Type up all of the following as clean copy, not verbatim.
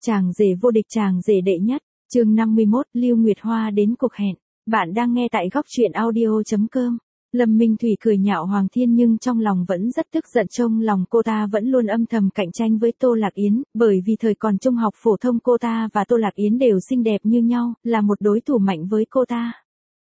Chàng rể vô địch, chàng rể đệ nhất, chương 51, Lưu Nguyệt Hoa đến cuộc hẹn. Bạn đang nghe tại góc truyện audio.com. Lâm Minh Thủy cười nhạo Hoàng Thiên nhưng trong lòng vẫn rất tức giận, trong lòng cô ta vẫn luôn âm thầm cạnh tranh với Tô Lạc Yến, bởi vì thời còn trung học phổ thông cô ta và Tô Lạc Yến đều xinh đẹp như nhau, là một đối thủ mạnh với cô ta.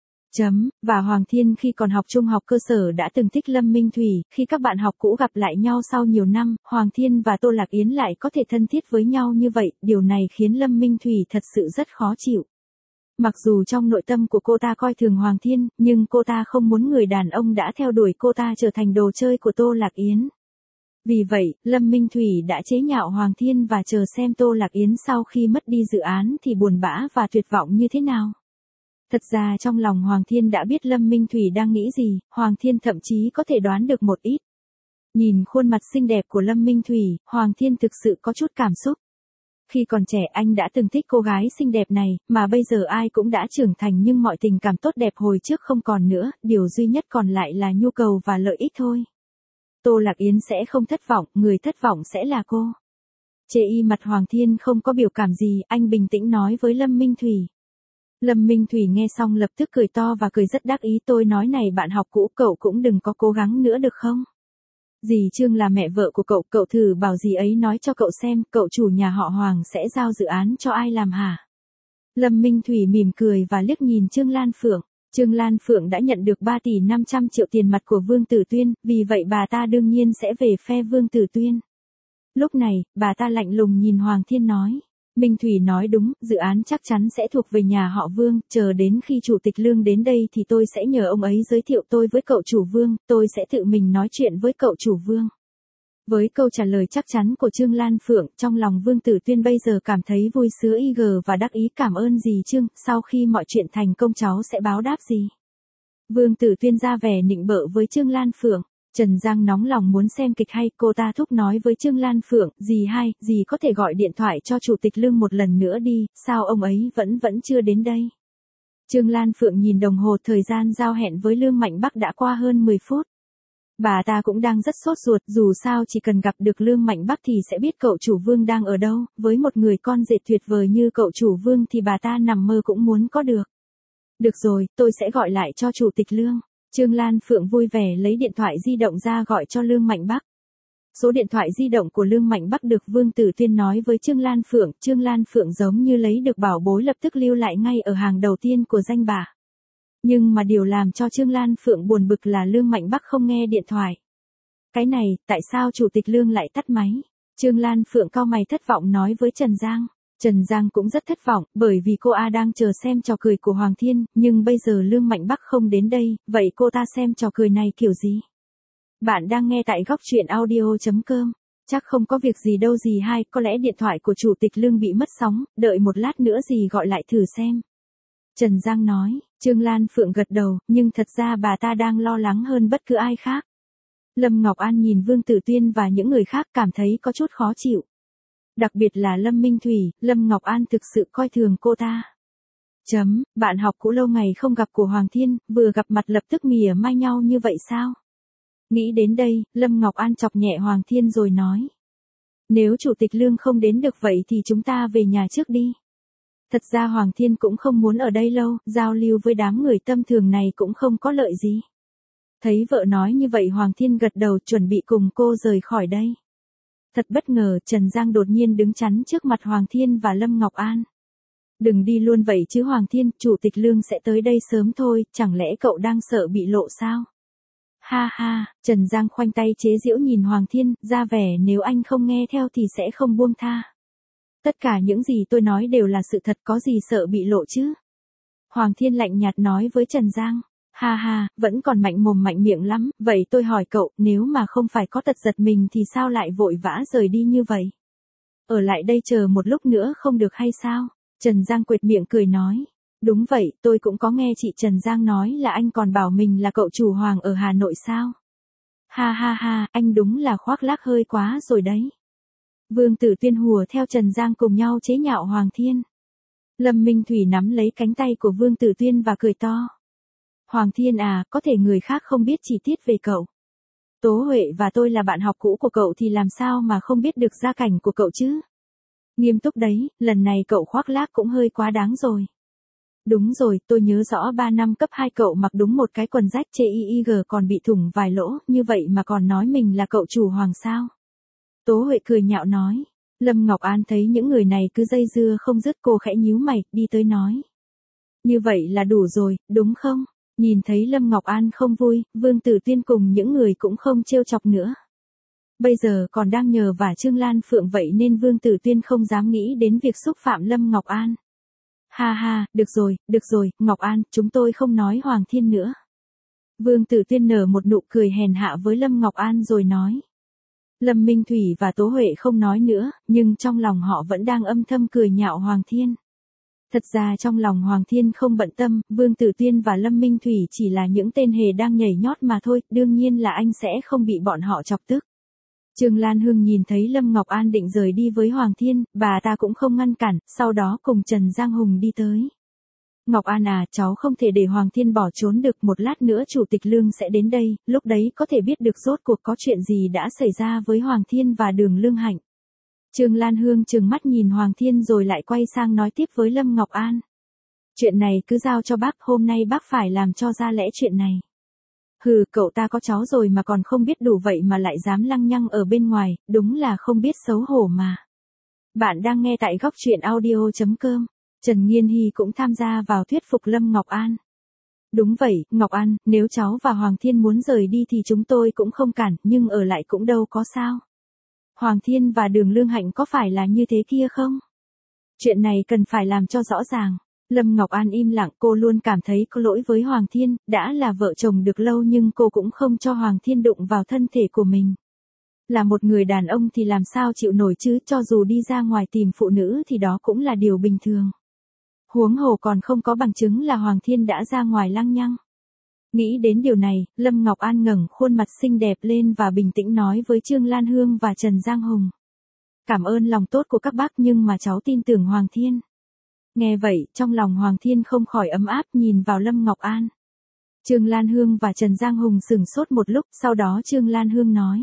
Và Hoàng Thiên khi còn học trung học cơ sở đã từng thích Lâm Minh Thủy, khi các bạn học cũ gặp lại nhau sau nhiều năm, Hoàng Thiên và Tô Lạc Yến lại có thể thân thiết với nhau như vậy, điều này khiến Lâm Minh Thủy thật sự rất khó chịu. Mặc dù trong nội tâm của cô ta coi thường Hoàng Thiên, nhưng cô ta không muốn người đàn ông đã theo đuổi cô ta trở thành đồ chơi của Tô Lạc Yến. Vì vậy, Lâm Minh Thủy đã chế nhạo Hoàng Thiên và chờ xem Tô Lạc Yến sau khi mất đi dự án thì buồn bã và tuyệt vọng như thế nào. Thật ra trong lòng Hoàng Thiên đã biết Lâm Minh Thủy đang nghĩ gì, Hoàng Thiên thậm chí có thể đoán được một ít. Nhìn khuôn mặt xinh đẹp của Lâm Minh Thủy, Hoàng Thiên thực sự có chút cảm xúc. Khi còn trẻ anh đã từng thích cô gái xinh đẹp này, mà bây giờ ai cũng đã trưởng thành nhưng mọi tình cảm tốt đẹp hồi trước không còn nữa, điều duy nhất còn lại là nhu cầu và lợi ích thôi. Tô Lạc Yến sẽ không thất vọng, người thất vọng sẽ là cô. Chê y mặt Hoàng Thiên không có biểu cảm gì, anh bình tĩnh nói với Lâm Minh Thủy. Lâm Minh Thủy nghe xong lập tức cười to và cười rất đắc ý, tôi nói này bạn học cũ, cậu cũng đừng có cố gắng nữa được không? Dì Trương là mẹ vợ của cậu, cậu thử bảo dì ấy nói cho cậu xem, cậu chủ nhà họ Hoàng sẽ giao dự án cho ai làm hả? Lâm Minh Thủy mỉm cười và liếc nhìn Trương Lan Phượng. Trương Lan Phượng đã nhận được 3 tỷ 500 triệu tiền mặt của Vương Tử Tuyên, vì vậy bà ta đương nhiên sẽ về phe Vương Tử Tuyên. Lúc này, bà ta lạnh lùng nhìn Hoàng Thiên nói. Minh Thủy nói đúng, dự án chắc chắn sẽ thuộc về nhà họ Vương, chờ đến khi Chủ tịch Lương đến đây thì tôi sẽ nhờ ông ấy giới thiệu tôi với cậu chủ Vương, tôi sẽ tự mình nói chuyện với cậu chủ Vương. Với câu trả lời chắc chắn của Trương Lan Phượng, trong lòng Vương Tử Tuyên bây giờ cảm thấy vui sướng và đắc ý, cảm ơn dì Trương, sau khi mọi chuyện thành công cháu sẽ báo đáp dì. Vương Tử Tuyên ra vẻ nịnh bợ với Trương Lan Phượng. Trần Giang nóng lòng muốn xem kịch hay, cô ta thúc nói với Trương Lan Phượng, dì có thể gọi điện thoại cho Chủ tịch Lương một lần nữa đi, sao ông ấy vẫn chưa đến đây. Trương Lan Phượng nhìn đồng hồ, thời gian giao hẹn với Lương Mạnh Bắc đã qua hơn 10 phút. Bà ta cũng đang rất sốt ruột, dù sao chỉ cần gặp được Lương Mạnh Bắc thì sẽ biết cậu chủ Vương đang ở đâu, với một người con rể tuyệt vời như cậu chủ Vương thì bà ta nằm mơ cũng muốn có được. Được rồi, tôi sẽ gọi lại cho Chủ tịch Lương. Trương Lan Phượng vui vẻ lấy điện thoại di động ra gọi cho Lương Mạnh Bắc. Số điện thoại di động của Lương Mạnh Bắc được Vương Tử Tuyên nói với Trương Lan Phượng giống như lấy được bảo bối, lập tức lưu lại ngay ở hàng đầu tiên của danh bạ. Nhưng mà điều làm cho Trương Lan Phượng buồn bực là Lương Mạnh Bắc không nghe điện thoại. Cái này, tại sao Chủ tịch Lương lại tắt máy? Trương Lan Phượng cau mày thất vọng nói với Trần Giang. Trần Giang cũng rất thất vọng, bởi vì cô đang chờ xem trò cười của Hoàng Thiên, nhưng bây giờ Lương Mạnh Bắc không đến đây, vậy cô ta xem trò cười này kiểu gì? Bạn đang nghe tại góc truyện audio.com. Chắc không có việc gì đâu dì hai, có lẽ điện thoại của Chủ tịch Lương bị mất sóng, đợi một lát nữa dì gọi lại thử xem. Trần Giang nói, Trương Lan Phượng gật đầu, nhưng thật ra bà ta đang lo lắng hơn bất cứ ai khác. Lâm Ngọc An nhìn Vương Tử Tuyên và những người khác cảm thấy có chút khó chịu. Đặc biệt là Lâm Minh Thủy, Lâm Ngọc An thực sự coi thường cô ta. Bạn học cũ lâu ngày không gặp của Hoàng Thiên, vừa gặp mặt lập tức mỉa mai nhau như vậy sao? Nghĩ đến đây, Lâm Ngọc An chọc nhẹ Hoàng Thiên rồi nói. Nếu Chủ tịch Lương không đến được vậy thì chúng ta về nhà trước đi. Thật ra Hoàng Thiên cũng không muốn ở đây lâu, giao lưu với đám người tâm thường này cũng không có lợi gì. Thấy vợ nói như vậy Hoàng Thiên gật đầu chuẩn bị cùng cô rời khỏi đây. Thật bất ngờ, Trần Giang đột nhiên đứng chắn trước mặt Hoàng Thiên và Lâm Ngọc An. Đừng đi luôn vậy chứ Hoàng Thiên, Chủ tịch Lương sẽ tới đây sớm thôi, chẳng lẽ cậu đang sợ bị lộ sao? Ha ha, Trần Giang khoanh tay chế giễu nhìn Hoàng Thiên, ra vẻ nếu anh không nghe theo thì sẽ không buông tha. Tất cả những gì tôi nói đều là sự thật, có gì sợ bị lộ chứ? Hoàng Thiên lạnh nhạt nói với Trần Giang. Ha ha, vẫn còn mạnh mồm mạnh miệng lắm, vậy tôi hỏi cậu, nếu mà không phải có tật giật mình thì sao lại vội vã rời đi như vậy? Ở lại đây chờ một lúc nữa không được hay sao? Trần Giang quệt miệng cười nói. Đúng vậy, tôi cũng có nghe chị Trần Giang nói là anh còn bảo mình là cậu chủ Hoàng ở Hà Nội sao? Ha ha ha, anh đúng là khoác lác hơi quá rồi đấy. Vương Tử Tuyên hùa theo Trần Giang cùng nhau chế nhạo Hoàng Thiên. Lâm Minh Thủy nắm lấy cánh tay của Vương Tử Tuyên và cười to. Hoàng Thiên à, có thể người khác không biết chi tiết về cậu. Tố Huệ và tôi là bạn học cũ của cậu thì làm sao mà không biết được gia cảnh của cậu chứ? Nghiêm túc đấy, lần này cậu khoác lác cũng hơi quá đáng rồi. Đúng rồi, tôi nhớ rõ 3 năm cấp 2 cậu mặc đúng một cái quần rách chê y còn bị thủng vài lỗ, như vậy mà còn nói mình là cậu chủ hoàng sao. Tố Huệ cười nhạo nói. Lâm Ngọc An thấy những người này cứ dây dưa không dứt, cô khẽ nhíu mày, đi tới nói. Như vậy là đủ rồi, đúng không? Nhìn thấy Lâm Ngọc An không vui, Vương Tử Tuyên cùng những người cũng không trêu chọc nữa. Bây giờ còn đang nhờ vả Trương Lan Phượng vậy nên Vương Tử Tuyên không dám nghĩ đến việc xúc phạm Lâm Ngọc An. Ha ha, được rồi, Ngọc An, chúng tôi không nói Hoàng Thiên nữa. Vương Tử Tuyên nở một nụ cười hèn hạ với Lâm Ngọc An rồi nói. Lâm Minh Thủy và Tố Huệ không nói nữa, nhưng trong lòng họ vẫn đang âm thầm cười nhạo Hoàng Thiên. Thật ra trong lòng Hoàng Thiên không bận tâm, Vương Tử Tuyên và Lâm Minh Thủy chỉ là những tên hề đang nhảy nhót mà thôi, đương nhiên là anh sẽ không bị bọn họ chọc tức. Trương Lan Hương nhìn thấy Lâm Ngọc An định rời đi với Hoàng Thiên, bà ta cũng không ngăn cản, sau đó cùng Trần Giang Hùng đi tới. Ngọc An à, cháu không thể để Hoàng Thiên bỏ trốn được, một lát nữa Chủ tịch Lương sẽ đến đây, lúc đấy có thể biết được rốt cuộc có chuyện gì đã xảy ra với Hoàng Thiên và Đường Lương Hạnh. Trương Lan Hương trừng mắt nhìn Hoàng Thiên rồi lại quay sang nói tiếp với Lâm Ngọc An. Chuyện này cứ giao cho bác, hôm nay bác phải làm cho ra lẽ chuyện này. Hừ, cậu ta có cháu rồi mà còn không biết đủ vậy mà lại dám lăng nhăng ở bên ngoài, đúng là không biết xấu hổ mà. Bạn đang nghe tại góc truyện audio.com. Trần Nghiên Hy cũng tham gia vào thuyết phục Lâm Ngọc An. Đúng vậy, Ngọc An, nếu cháu và Hoàng Thiên muốn rời đi thì chúng tôi cũng không cản, nhưng ở lại cũng đâu có sao. Hoàng Thiên và Đường Lương Hạnh có phải là như thế kia không? Chuyện này cần phải làm cho rõ ràng. Lâm Ngọc An im lặng, cô luôn cảm thấy có lỗi với Hoàng Thiên, đã là vợ chồng được lâu nhưng cô cũng không cho Hoàng Thiên đụng vào thân thể của mình. Là một người đàn ông thì làm sao chịu nổi chứ, cho dù đi ra ngoài tìm phụ nữ thì đó cũng là điều bình thường. Huống hồ còn không có bằng chứng là Hoàng Thiên đã ra ngoài lăng nhăng. Nghĩ đến điều này, Lâm Ngọc An ngẩng khuôn mặt xinh đẹp lên và bình tĩnh nói với Trương Lan Hương và Trần Giang Hùng. Cảm ơn lòng tốt của các bác nhưng mà cháu tin tưởng Hoàng Thiên. Nghe vậy, trong lòng Hoàng Thiên không khỏi ấm áp nhìn vào Lâm Ngọc An. Trương Lan Hương và Trần Giang Hùng sững sốt một lúc, sau đó Trương Lan Hương nói.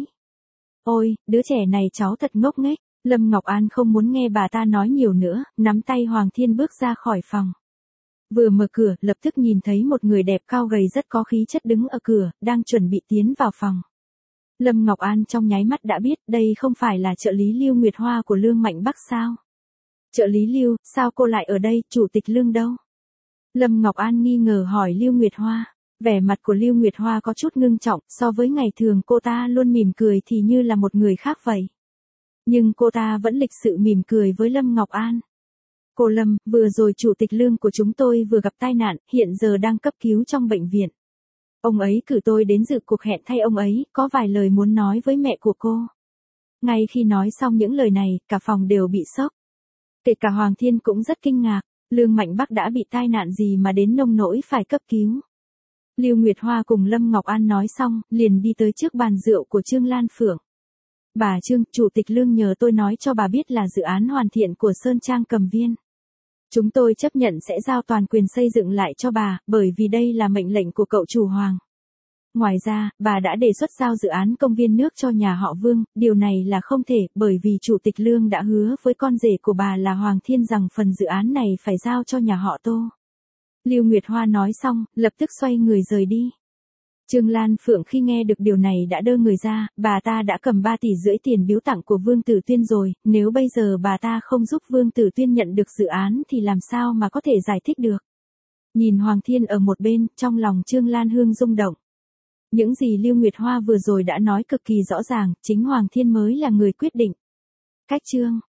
Ôi, đứa trẻ này cháu thật ngốc nghếch. Lâm Ngọc An không muốn nghe bà ta nói nhiều nữa, nắm tay Hoàng Thiên bước ra khỏi phòng. Vừa mở cửa, lập tức nhìn thấy một người đẹp cao gầy rất có khí chất đứng ở cửa, đang chuẩn bị tiến vào phòng. Lâm Ngọc An trong nháy mắt đã biết đây không phải là trợ lý Lưu Nguyệt Hoa của Lương Mạnh Bắc sao? Trợ lý Lưu, sao cô lại ở đây, Chủ tịch Lương đâu? Lâm Ngọc An nghi ngờ hỏi Lưu Nguyệt Hoa. Vẻ mặt của Lưu Nguyệt Hoa có chút ngưng trọng, so với ngày thường cô ta luôn mỉm cười thì như là một người khác vậy. Nhưng cô ta vẫn lịch sự mỉm cười với Lâm Ngọc An. Cô Lâm, vừa rồi Chủ tịch Lương của chúng tôi vừa gặp tai nạn, hiện giờ đang cấp cứu trong bệnh viện. Ông ấy cử tôi đến dự cuộc hẹn thay ông ấy, có vài lời muốn nói với mẹ của cô. Ngay khi nói xong những lời này, cả phòng đều bị sốc. Kể cả Hoàng Thiên cũng rất kinh ngạc, Lương Mạnh Bắc đã bị tai nạn gì mà đến nông nỗi phải cấp cứu. Lưu Nguyệt Hoa cùng Lâm Ngọc An nói xong, liền đi tới trước bàn rượu của Trương Lan Phượng. Bà Trương, Chủ tịch Lương nhờ tôi nói cho bà biết là dự án hoàn thiện của Sơn Trang Cầm Viên. Chúng tôi chấp nhận sẽ giao toàn quyền xây dựng lại cho bà, bởi vì đây là mệnh lệnh của cậu chủ Hoàng. Ngoài ra, bà đã đề xuất giao dự án công viên nước cho nhà họ Vương, điều này là không thể, bởi vì Chủ tịch Lương đã hứa với con rể của bà là Hoàng Thiên rằng phần dự án này phải giao cho nhà họ Tô. Lưu Nguyệt Hoa nói xong, lập tức xoay người rời đi. Trương Lan Phượng khi nghe được điều này đã đơ người ra, bà ta đã cầm 3,5 tỷ tiền biếu tặng của Vương Tử Tuyên rồi, nếu bây giờ bà ta không giúp Vương Tử Tuyên nhận được dự án thì làm sao mà có thể giải thích được. Nhìn Hoàng Thiên ở một bên, trong lòng Trương Lan Hương rung động. Những gì Lưu Nguyệt Hoa vừa rồi đã nói cực kỳ rõ ràng, chính Hoàng Thiên mới là người quyết định. Cách chương